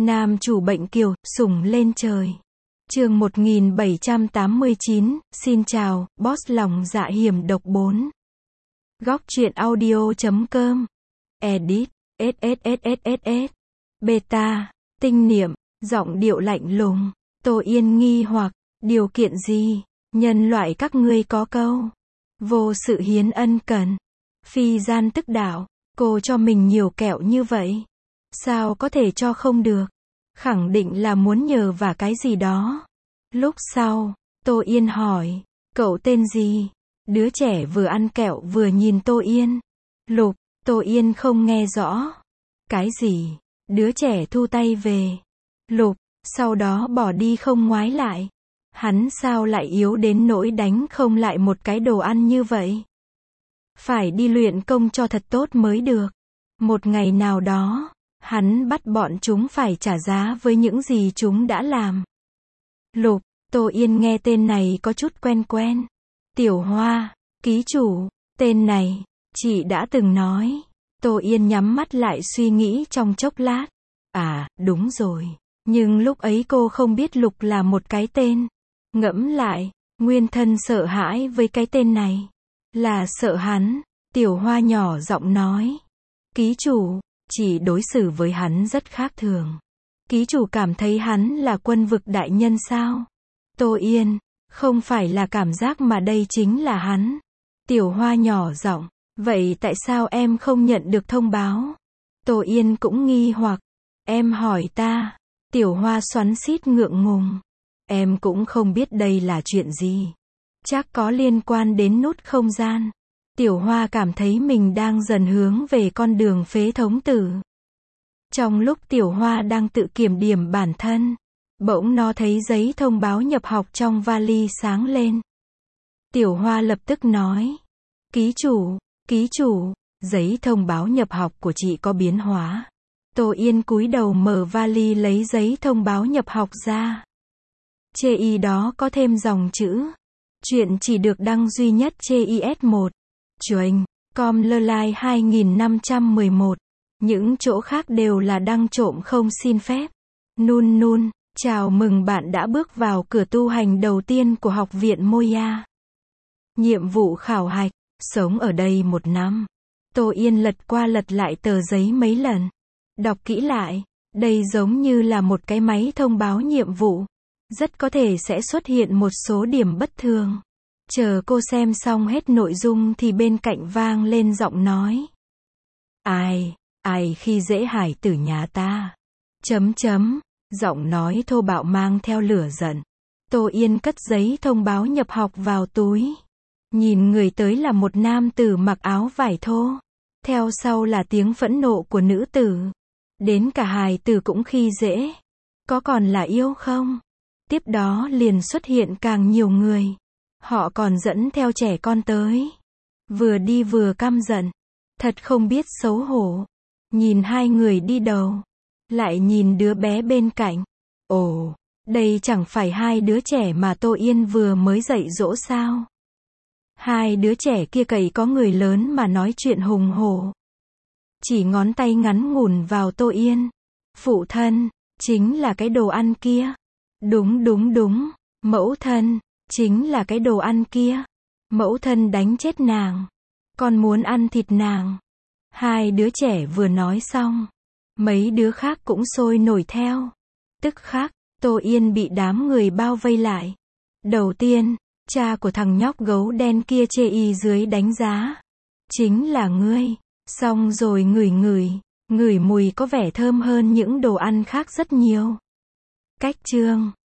Nam chủ bệnh kiều, sủng lên trời. Chương 1789, xin chào, boss lòng dạ hiểm độc 4. Góc truyện audio.com. Edit, SSSSSS. Beta, tinh niệm, giọng điệu lạnh lùng. Tô Yên nghi hoặc, điều kiện gì? Nhân loại các ngươi có câu. Vô sự hiến ân cần. Phi gian tức đạo, cô cho mình nhiều kẹo như vậy. Sao có thể cho không được? Khẳng định là muốn nhờ vả cái gì đó. Lúc sau, Tô Yên hỏi, cậu tên gì? Đứa trẻ vừa ăn kẹo vừa nhìn Tô Yên. Lục, Tô Yên không nghe rõ. Cái gì? Đứa trẻ thu tay về. Lục, sau đó bỏ đi không ngoái lại. Hắn sao lại yếu đến nỗi đánh không lại một cái đồ ăn như vậy? Phải đi luyện công cho thật tốt mới được. Một ngày nào đó, hắn bắt bọn chúng phải trả giá với những gì chúng đã làm. Lục, Tô Yên nghe tên này có chút quen quen. Tiểu Hoa, ký chủ, tên này, chị đã từng nói. Tô Yên nhắm mắt lại suy nghĩ trong chốc lát. À, đúng rồi. Nhưng lúc ấy cô không biết Lục là một cái tên. Ngẫm lại, nguyên thân sợ hãi với cái tên này. Là sợ hắn. Tiểu Hoa nhỏ giọng nói. Ký chủ, chị đối xử với hắn rất khác thường. Ký chủ cảm thấy hắn là quân vực đại nhân sao? Tô Yên, không phải là cảm giác mà đây chính là hắn. Tiểu Hoa nhỏ giọng, vậy tại sao em không nhận được thông báo? Tô Yên cũng nghi hoặc, em hỏi ta. Tiểu Hoa xoắn xít ngượng ngùng. Em cũng không biết đây là chuyện gì. Chắc có liên quan đến nút không gian. Tiểu Hoa cảm thấy mình đang dần hướng về con đường phế thống tử. Trong lúc Tiểu Hoa đang tự kiểm điểm bản thân, bỗng nó thấy giấy thông báo nhập học trong vali sáng lên. Tiểu Hoa lập tức nói, ký chủ, giấy thông báo nhập học của chị có biến hóa. Tô Yên cúi đầu mở vali lấy giấy thông báo nhập học ra. Chê y đó có thêm dòng chữ. Chuyện chỉ được đăng duy nhất CIS1. Chuềnh, com lơ lai 2511. Những chỗ khác đều là đăng trộm không xin phép. Nun, chào mừng bạn đã bước vào cửa tu hành đầu tiên của học viện Moya. Nhiệm vụ khảo hạch, sống ở đây 1 năm. Tô Yên lật qua lật lại tờ giấy mấy lần. Đọc kỹ lại, đây giống như là một cái máy thông báo nhiệm vụ. Rất có thể sẽ xuất hiện một số điểm bất thường. Chờ cô xem xong hết nội dung thì bên cạnh vang lên giọng nói. Ai khi dễ hải tử nhà ta. Giọng nói thô bạo mang theo lửa giận. Tô Yên cất giấy thông báo nhập học vào túi. Nhìn người tới là một nam tử mặc áo vải thô. Theo sau là tiếng phẫn nộ của nữ tử. Đến cả hài tử cũng khi dễ. Có còn là yêu không? Tiếp đó liền xuất hiện càng nhiều người. Họ còn dẫn theo trẻ con tới. Vừa đi vừa căm giận. Thật không biết xấu hổ. Nhìn hai người đi đầu. Lại nhìn đứa bé bên cạnh. Ồ, đây chẳng phải hai đứa trẻ mà Tô Yên vừa mới dạy dỗ sao? Hai đứa trẻ kia cậy có người lớn mà nói chuyện hùng hổ. Chỉ ngón tay ngắn ngủn vào Tô Yên. Phụ thân, chính là cái đồ ăn kia. Đúng. Mẫu thân, chính là cái đồ ăn kia. Mẫu thân đánh chết nàng. Con muốn ăn thịt nàng. Hai đứa trẻ vừa nói xong. Mấy đứa khác cũng sôi nổi theo. Tức khắc, Tô Yên bị đám người bao vây lại. Đầu tiên, cha của thằng nhóc gấu đen kia chê y dưới đánh giá. Chính là ngươi. Xong rồi ngửi mùi có vẻ thơm hơn những đồ ăn khác rất nhiều. Cách chương